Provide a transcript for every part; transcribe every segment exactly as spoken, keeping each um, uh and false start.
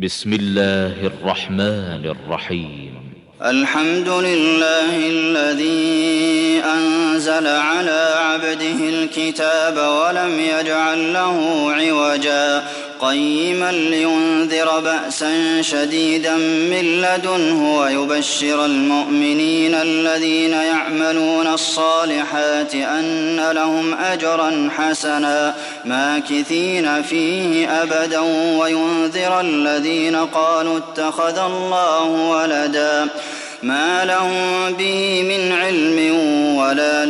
بسم الله الرحمن الرحيم. الحمد لله الذي أنزل على عبده الكتاب ولم يجعل له عوجا قيما لينذر بأسا شديدا من لدنه ويبشر المؤمنين الذين يعملون الصالحات أن لهم أجرا حسنا ماكثين فيه أبدا وينذر الذين قالوا اتخذ الله ولدا ما لهم به من علم ولا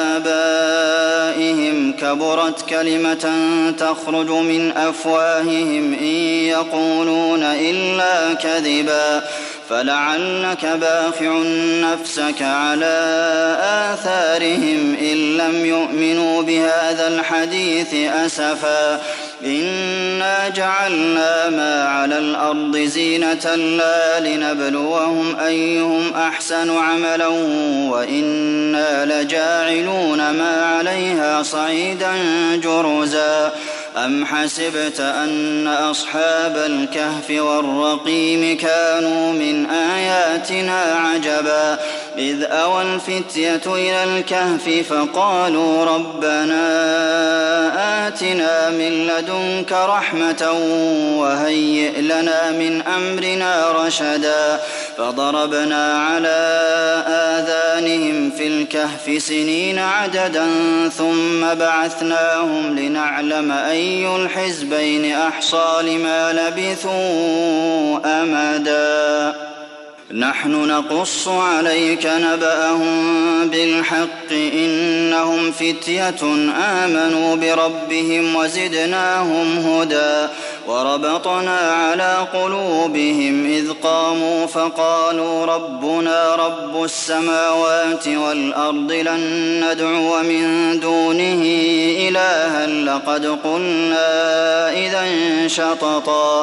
لآبائهم كبرت كلمة تخرج من أفواههم إن يقولون إلا كذبا فلعلك باخع نفسك على آثارهم إن لم يؤمنوا بهذا الحديث أسفا إنا جعلنا ما على الأرض زينة لا لنبلوهم أيهم أحسن عملا وإنا لجاعلون ما عليها صعيدا جرزا أم حسبت أن أصحاب الكهف والرقيم كانوا من آياتنا عجبا إذ أوى الفتية إلى الكهف فقالوا ربنا آتنا من لدنك رحمة وهيئ لنا من أمرنا رشدا فضربنا على آذانهم في الكهف سنين عددا ثم بعثناهم لنعلم أي الحزبين أحصى لما لبثوا أمدا نحن نقص عليك نبأهم بالحق إنهم فتية آمنوا بربهم وزدناهم هدى وربطنا على قلوبهم إذ قاموا فقالوا ربنا رب السماوات والأرض لن ندعو من دونه إلها لقد قلنا إذا شططا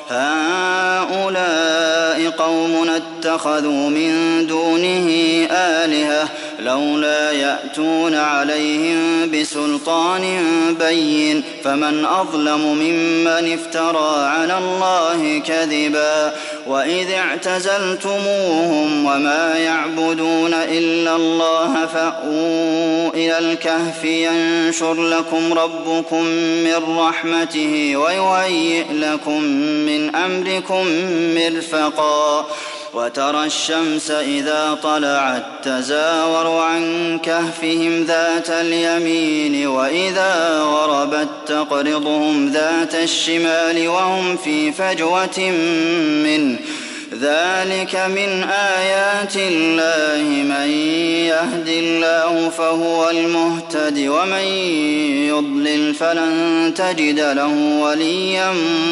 هؤلاء قومنا اتخذوا من دونه آلهة لولا يأتون عليهم بسلطان بين فمن أظلم ممن افترى على الله كذبا وإذ اعتزلتموهم وما يعبدون إلا الله فأووا إلى الكهف ينشر لكم ربكم من رحمته ويهيئ لكم من أمركم مرفقا وترى الشمس إذا طلعت تزاور عن كهفهم ذات اليمين وإذا غربت تقرضهم ذات الشمال وهم في فجوة منه ذلك من آيات الله من يهد الله فهو المهتد ومن يضلل فلن تجد له وليا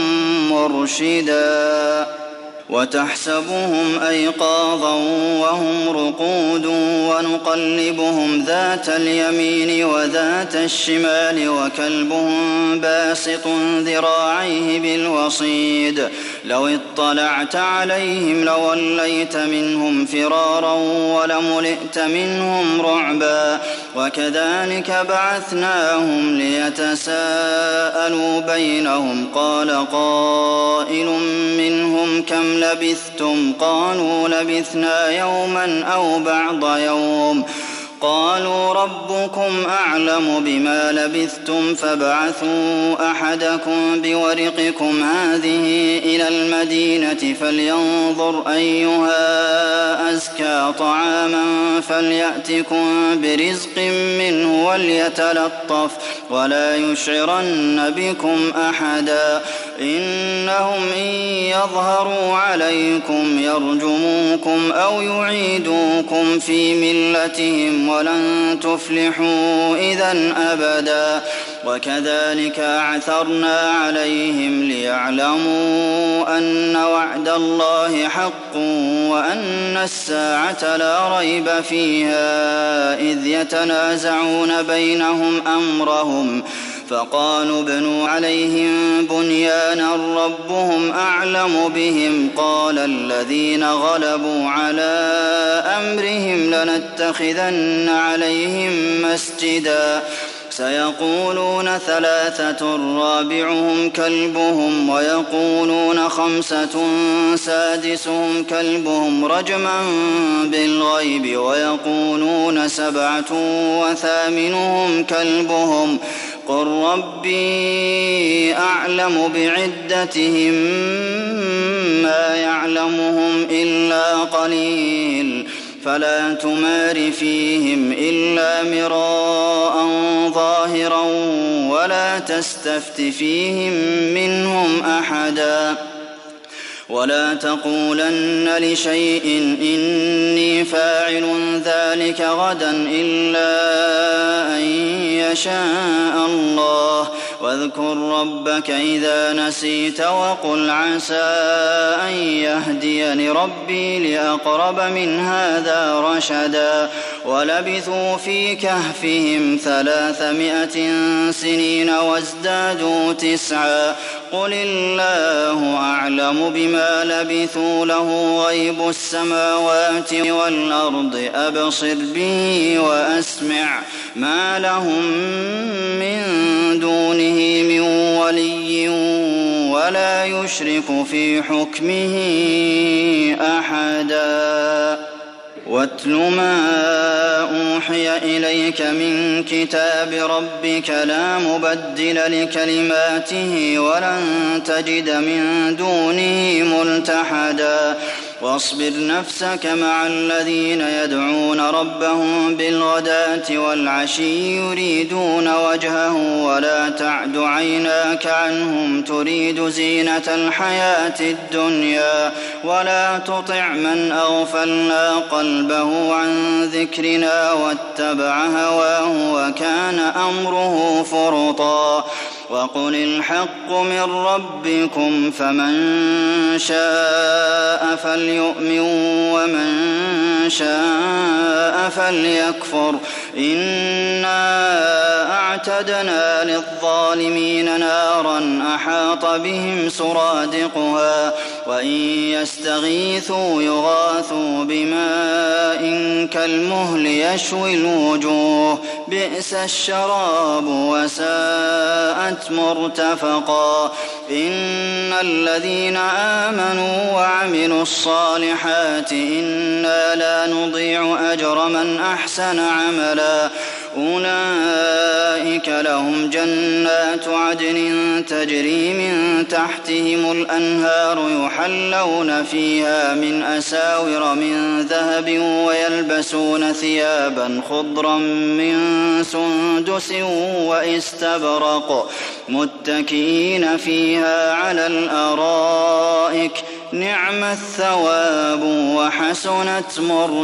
مرشدا وتحسبهم أيقاظا وهم رقود ونقلبهم ذات اليمين وذات الشمال وكلبهم باسط ذراعيه بالوصيد لو اطلعت عليهم لوليت منهم فرارا ولملئت منهم رعبا وكذلك بعثناهم ليتساءلوا بينهم قال قائل منهم كم لبثتم قالوا لبثنا يوما أو بعض يوم قالوا ربكم أعلم بما لبثتم فابعثوا أحدكم بورقكم هذه إلى المدينة فلينظر أيها أزكى طعاما فليأتكم برزق منه وليتلطف ولا يشعرن بكم أحدا إنهم إن يظهروا عليكم يرجموكم أو يعيدوكم في ملتهم ولن تفلحوا إذا أبدا وكذلك أعثرنا عليهم ليعلموا أن وعد الله حق وأن الساعة لا ريب فيها إذ يتنازعون بينهم أمرهم فقالوا ابنوا عليهم بنيانا ربهم أعلم بهم قال الذين غلبوا على أمرهم لنتخذن عليهم مسجدا سيقولون ثلاثة رابعهم كلبهم ويقولون خمسة سادسهم كلبهم رجما بالغيب ويقولون سبعة وثامنهم كلبهم قل ربي أعلم بعدتهم ما يعلمهم إلا قليل فلا تمار فيهم إلا مراء ظاهرا ولا تستفت فيهم منهم أحدا ولا تقولن لشيء إني فاعل ذلك غدا إلا أن يشاء الله واذكر ربك إذا نسيت وقل عسى أن يهديني ربي لأقرب من هذا رشدا ولبثوا في كهفهم ثلاثمائة سنين وازدادوا تسعا قل الله أعلم بما لبثوا له غيب السماوات والأرض أبصر به وأسمع ما لهم من دونه من ولي ولا يشرك في حكمه أحدا واتل ما أوحي إليك من كتاب ربك لا مبدل لكلماته ولن تجد من دونه ملتحدا واصبر نفسك مع الذين يدعون ربهم بالغداة والعشي يريدون وجهه ولا تعد عيناك عنهم تريد زينة الحياة الدنيا ولا تطع من أغفلنا قلبه عن ذكرنا واتبع هواه وكان أمره فرطا وقل الحق من ربكم فمن شاء فليؤمن ومن شاء فليكفر إنا أعتدنا للظالمين نارا أحاط بهم سرادقها وإن يستغيثوا يغاثوا بماء كالمهل يشوي الوجوه بئس الشراب وساءت مرتفقا إن الذين آمنوا وعملوا الصالحات إنا لا نضيع أجر من أحسن عملا أولئك لهم جنات عدن تجري من تحتهم الأنهار يحلون فيها من أساور من ذهب ويلبسون ثيابا خضرا من سندس واستبرق متكئين فيها على الأرائك نعم الثواب وحسنت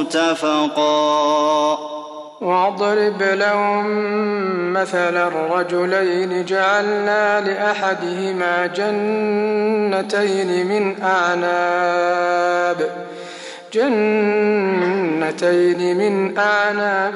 مرتفقا واضرب لهم مثل الرجلين جعلنا لأحدهما جنتين من أعناب جنتين من أعناب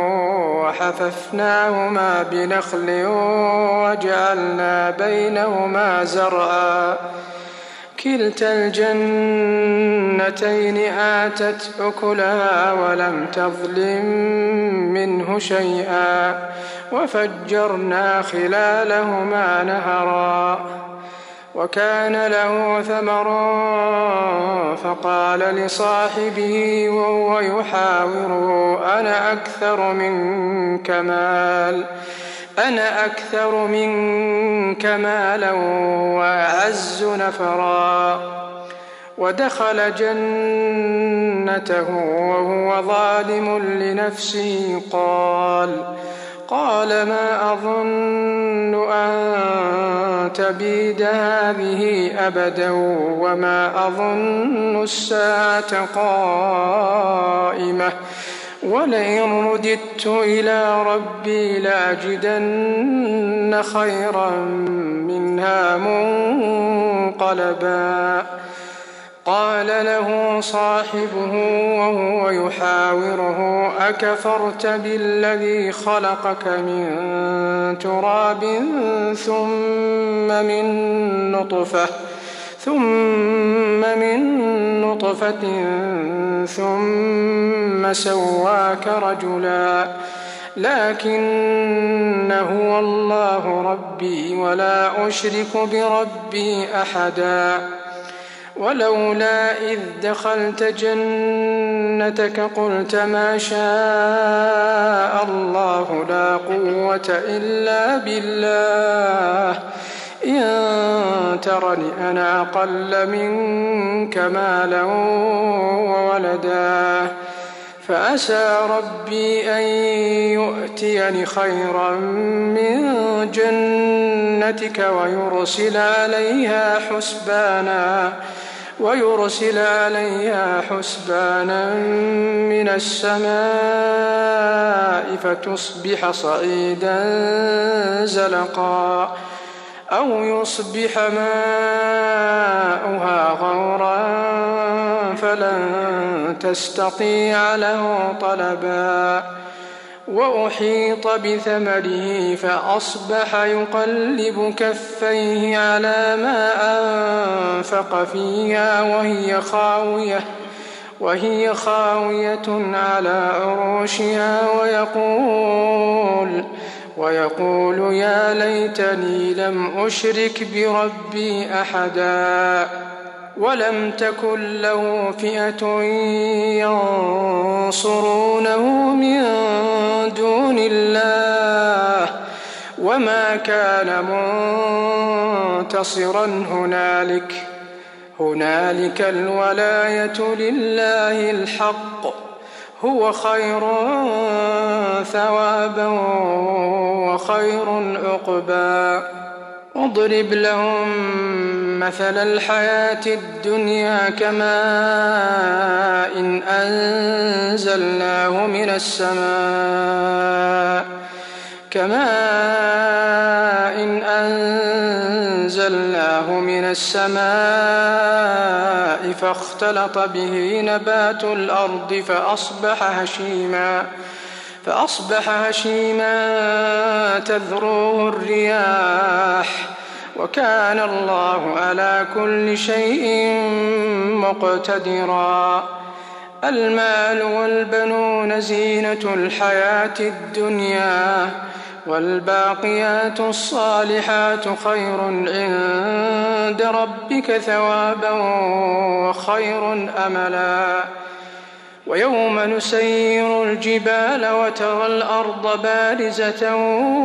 وحففناهما بنخل وجعلنا بينهما زرعا كلتا الجنتين آتت أكلها ولم تظلم منه شيئا وفجرنا خلالهما نهرا وكان له ثمر فقال لصاحبه وهو يحاوره أنا أكثر منك مال أنا أكثر منك مالا وأعز نفرا ودخل جنته وهو ظالم لنفسه قال قال ما أظن أن تبيد هذه أبدا وما أظن الساعة قائمة ولئن رددت إلى ربي لأجدن خيرا منها منقلبا قال له صاحبه وهو يحاوره أكفرت بالذي خلقك من تراب ثم من نطفة ثم من نطفة ثم سواك رجلا لكن هو الله ربي ولا أشرك بربي أحدا. ولولا إذ دخلت جنتك قلت ما شاء الله لا قوة إلا بالله إن ترني أنا أقل منك مالا وولدا فعسى ربي أن يؤتيني خيرا من جنتك ويرسل عليها حسبانا ويرسل عليها حسبانا من السماء فتصبح صعيدا زلقا أو يصبح ماؤها غورا فلن تستطيع له طلبا. وأحيط بثمره فأصبح يقلب كفيه على ما أنفق فيها وهي خاوية وهي خاوية على عروشها ويقول ويقول يا ليتني لم أشرك بربي أحدا. ولم تكن له فئة ينصرونه من دون الله وما كان منتصرا. هنالك هنالك الولاية لله الحق هو خير ثوابا وخير عقبا. اضرب لهم مثل الحياة الدنيا كماء إن أنزلناه من السماء كماء إن أنزلناه من السماء فاختلط به نبات الأرض فأصبح هشيما فأصبح هشيما تذروه الرياح وكان الله على كل شيء مقتدرا. المال والبنون زينة الحياة الدنيا والباقيات الصالحات خير عند ربك ثوابا وخير أملا. ويوم نسير الجبال وترى الأرض بارزة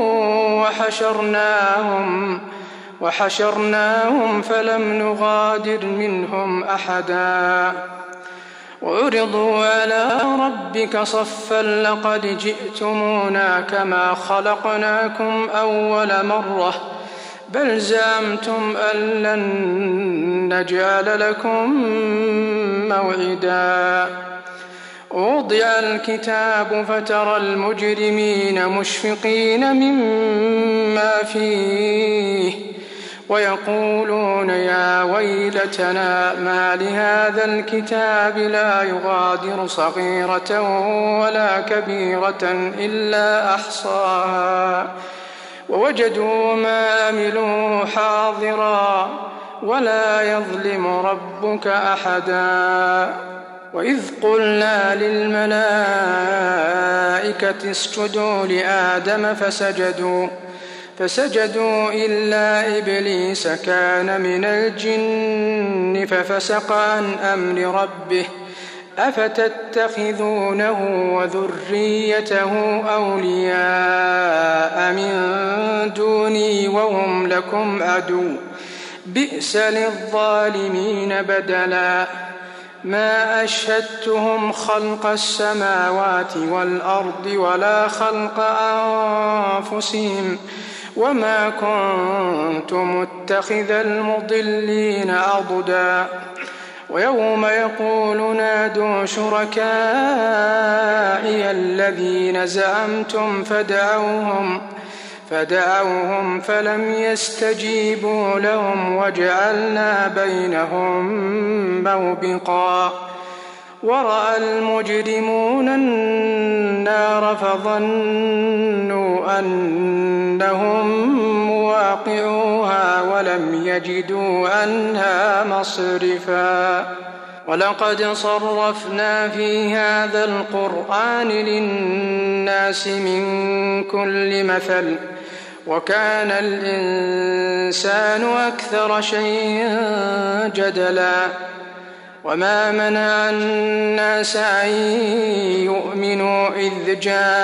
وحشرناهم وحشرناهم فلم نغادر منهم أحدا. وعرضوا على ربك صفا لقد جئتمونا كما خلقناكم أول مرة بل زعمتم أن لن نجعل لكم موعدا. ووضع الكتاب فترى المجرمين مشفقين مما فيه ويقولون يا ويلتنا ما لهذا الكتاب لا يغادر صغيرة ولا كبيرة إلا أحصاها ووجدوا ما عملوا حاضرا ولا يظلم ربك أحدا. وإذ قلنا للملائكة اسجدوا لآدم فسجدوا فسجدوا إلا إبليس كان من الجن ففسق عن أمر ربه أفتتخذونه وذريته أولياء من دوني وهم لكم عدو بئس للظالمين بدلا. ما أشهدتهم خلق السماوات والأرض ولا خلق أنفسهم وما كنت متخذ المضلين عضدا. ويوم يقول نادوا شركائي الذين زعمتم فدعوهم فدعوهم فلم يستجيبوا لهم وجعلنا بينهم موبقا. ورأى المجرمون النار فظنوا أنهم فواقعوها ولم يجدوا عنها مصرفا ولقد صرفنا في هذا القرآن للناس من كل مثل وكان الإنسان أكثر شيء جدلا وما منع الناس أن يؤمنوا إذ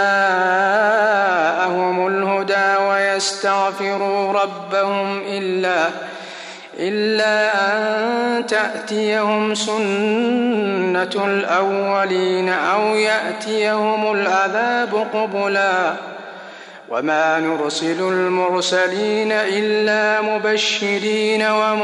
جاءهم الهدى ويستغفروا ربهم إلا إلا أن تأتيهم سنة الأولين أو يأتيهم العذاب قبلا وما نرسل المرسلين إلا مبشرين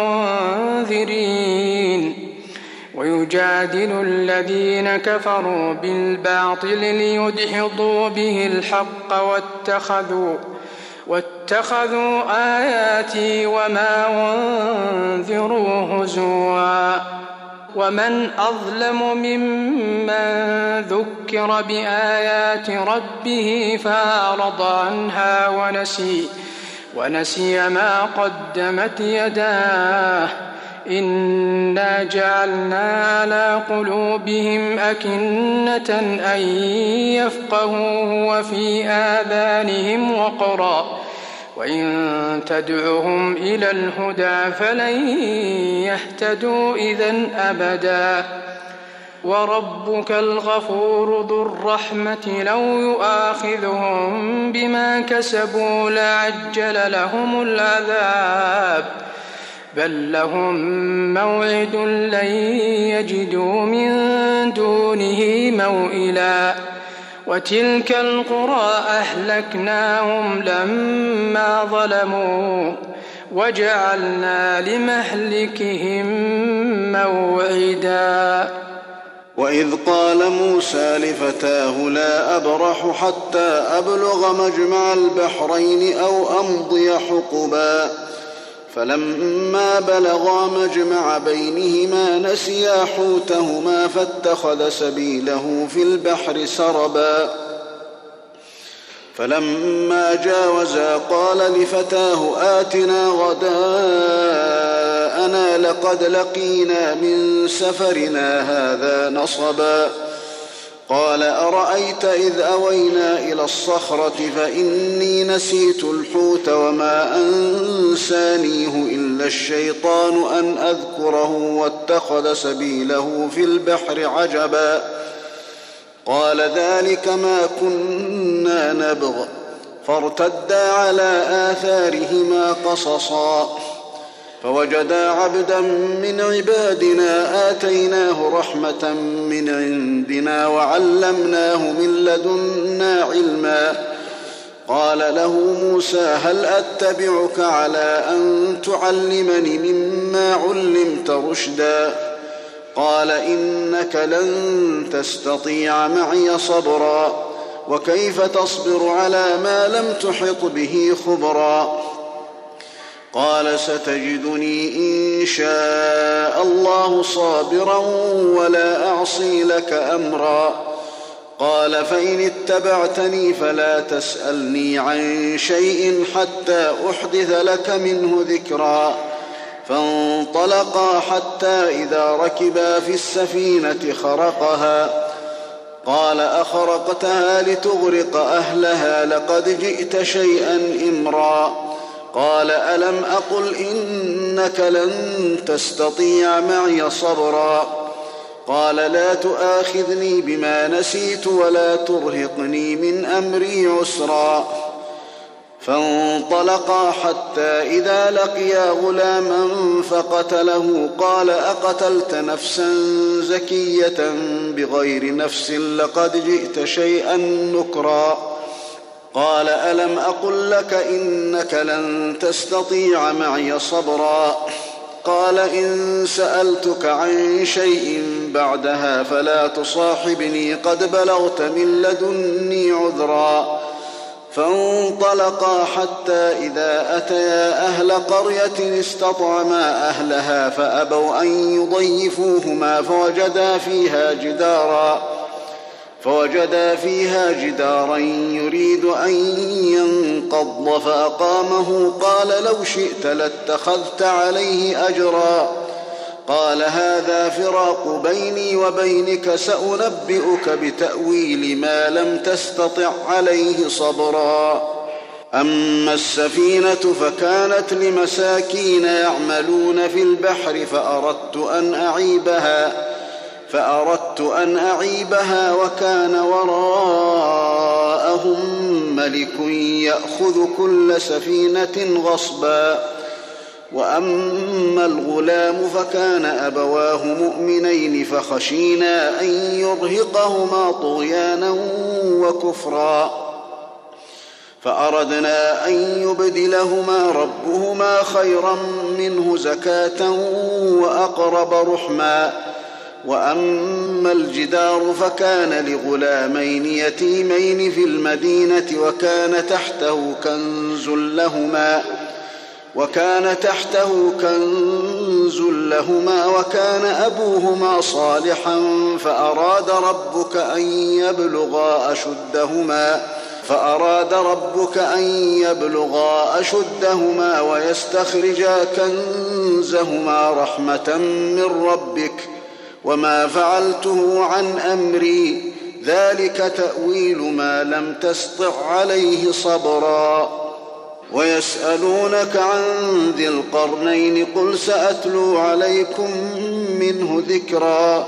ومنذرين ويجادل الذين كفروا بالباطل ليدحضوا به الحق واتخذوا واتخذوا آياتي وما أنذروا هزوا ومن أظلم ممن ذكر بآيات ربه فأعرض عنها ونسي ونسي ما قدمت يداه إنا جعلنا على قلوبهم أكنة أن يفقهوه وفي آذانهم وقرا وإن تدعهم إلى الهدى فلن يهتدوا إذن أبدا وربك الغفور ذو الرحمة لو يؤاخذهم بما كسبوا لعجل لهم العذاب بل لهم موعد لن يجدوا من دونه موئلا وتلك القرى أهلكناهم لما ظلموا وجعلنا لمهلكهم موعدا وإذ قال موسى لفتاه لا أبرح حتى أبلغ مجمع البحرين أو أمضي حقبا فلما بلغا مجمع بينهما نسيا حوتهما فاتخذ سبيله في البحر سربا فلما جاوزا قال لفتاه آتنا غداءنا لقد لقينا من سفرنا هذا نصبا قال أرأيت إذ أوينا إلى الصخرة فإني نسيت الحوت وما أنسانيه إلا الشيطان أن أذكره واتخذ سبيله في البحر عجبا قال ذلك ما كنا نبغ فارتدا على آثارهما قصصا فوجدا عبدا من عبادنا آتيناه رحمة من عندنا وعلمناه من لدنا علما قال له موسى هل أتبعك على أن تعلمني مما علمت رشدا قال إنك لن تستطيع معي صبرا وكيف تصبر على ما لم تحط به خبرا قال ستجدني إن شاء الله صابرا ولا أعصي لك أمرا قال فإن اتبعتني فلا تسألني عن شيء حتى أحدث لك منه ذكرا فانطلقا حتى إذا ركبا في السفينة خرقها قال أخرقتها لتغرق أهلها لقد جئت شيئا إمرا قال ألم أقل إنك لن تستطيع معي صبرا قال لا تؤاخذني بما نسيت ولا ترهقني من أمري عسرا فانطلقا حتى إذا لقيا غلاما فقتله قال أقتلت نفسا زكية بغير نفس لقد جئت شيئا نكرا قال ألم أقل لك إنك لن تستطيع معي صبرا قال إن سألتك عن شيء بعدها فلا تصاحبني قد بلغت من لدني عذرا فانطلقا حتى إذا أتيا أهل قرية استطعما أهلها فأبوا أن يضيفوهما فوجدا فيها جدارا فوجدا فيها جدارا يريد أن ينقض فأقامه قال لو شئت لاتخذت عليه أجرا قال هذا فراق بيني وبينك سأنبئك بتأويل ما لم تستطع عليه صبرا أما السفينة فكانت لمساكين يعملون في البحر فأردت أن أعيبها فأردت أن أعيبها وكان وراءهم ملك يأخذ كل سفينة غصبا وأما الغلام فكان أبواه مؤمنين فخشينا أن يرهقهما طغيانا وكفرا فأردنا أن يبدلهما ربهما خيرا منه زكاة وأقرب رحما وأما الجدار فكان لغلامين يتيمين في المدينة وكان تحته كنز لهما وكان تحته كنز لهما وكان أبوهما صالحا فأراد ربك أن يبلغا أشدهما فأراد ربك أن يبلغا أشدهما ويستخرجا كنزهما رحمة من ربك وما فعلته عن أمري ذلك تأويل ما لم تسطع عليه صبرا ويسألونك عن ذي القرنين قل سأتلو عليكم منه ذكرا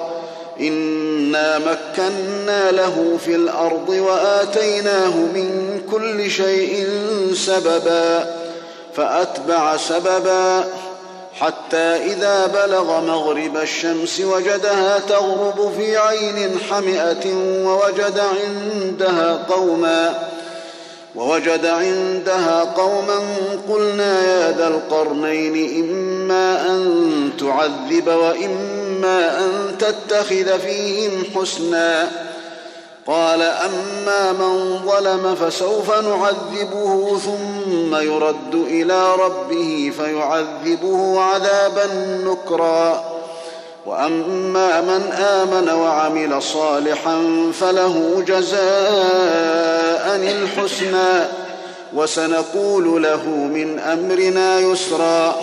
إنا مكنا له في الأرض وآتيناه من كل شيء سببا فأتبع سببا حتى إذا بلغ مغرب الشمس وجدها تغرب في عين حمئة ووجد عندها قوما ووجد عندها قوما قلنا يا ذا القرنين إما أن تعذب وإما أن تتخذ فيهم حسنا قال أما من ظلم فسوف نعذبه ثم يرد إلى ربه فيعذبه عذابا نكرا وأما من آمن وعمل صالحا فله جزاء الحسنى وسنقول له من أمرنا يسرا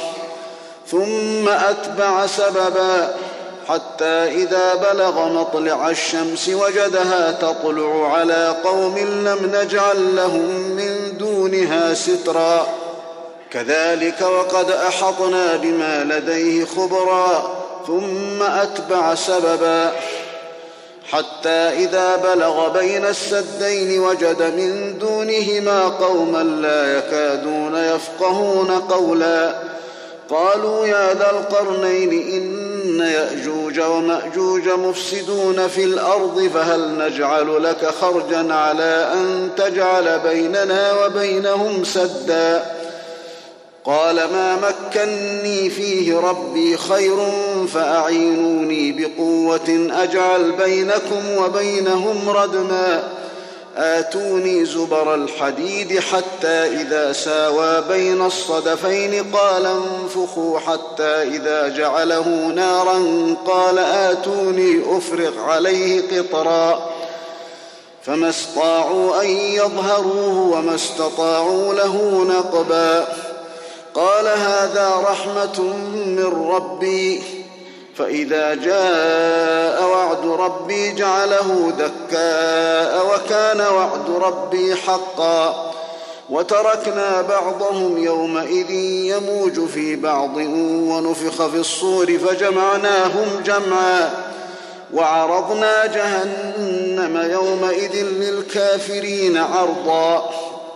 ثم أتبع سببا حتى إذا بلغ مطلع الشمس وجدها تطلع على قوم لم نجعل لهم من دونها سترا كذلك وقد أحطنا بما لديه خبرا ثم أتبع سببا حتى إذا بلغ بين السدين وجد من دونهما قوما لا يكادون يفقهون قولا قالوا يا ذا القرنين إن يأجوج ومأجوج مفسدون في الأرض فهل نجعل لك خرجا على أن تجعل بيننا وبينهم سدا قال ما مكني فيه ربي خير فأعينوني بقوة أجعل بينكم وبينهم ردما آتوني زبر الحديد حتى إذا ساوى بين الصدفين قال انفخوا حتى إذا جعله نارا قال آتوني أفرغ عليه قطرا فما استطاعوا أن يظهروه وما استطاعوا له نقبا قال هذا رحمة من ربي فإذا جاء وعد ربي جعله دكاء وكان وعد ربي حقا وتركنا بعضهم يومئذ يموج في بعض ونفخ في الصور فجمعناهم جمعا وعرضنا جهنم يومئذ للكافرين عرضا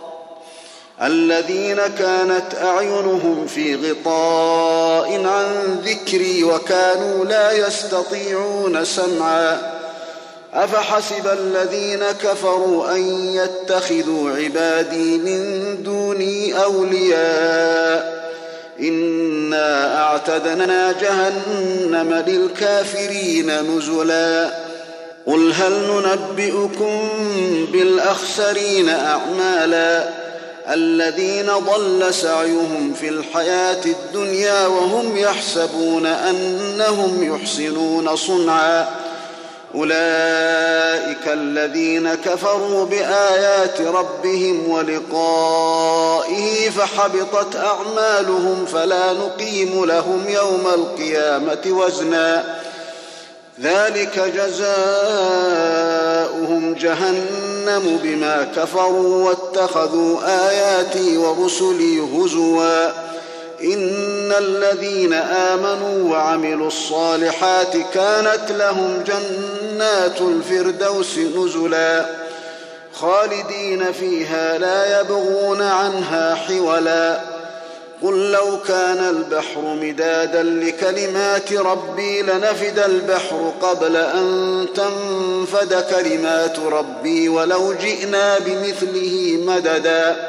الذين كانت أعينهم في غطاء عن ذكري وكانوا لا يستطيعون سمعا أفحسب الذين كفروا أن يتخذوا عبادي من دوني أولياء إنا أعتدنا جهنم للكافرين نزلا قل هل ننبئكم بالأخسرين أعمالا الذين ضل سعيهم في الحياة الدنيا وهم يحسبون أنهم يحسنون صنعا أولئك الذين كفروا بآيات ربهم ولقائه فحبطت أعمالهم فلا نقيم لهم يوم القيامة وزنا ذلك جزاؤهم جهنم بما كفروا واتخذوا آياتي ورسلي هزوا إن الذين آمنوا وعملوا الصالحات كانت لهم جنات الفردوس نزلا خالدين فيها لا يبغون عنها حولا قل لو كان البحر مدادا لكلمات ربي لنفد البحر قبل أن تنفد كلمات ربي ولو جئنا بمثله مددا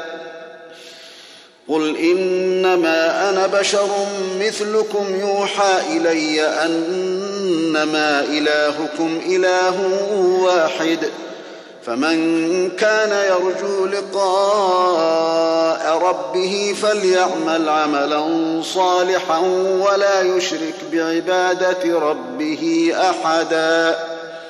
قل إنما أنا بشر مثلكم يوحى إلي أنما إلهكم إله واحد فمن كان يرجو لقاء ربه فليعمل عملا صالحا ولا يشرك بعبادة ربه أحدا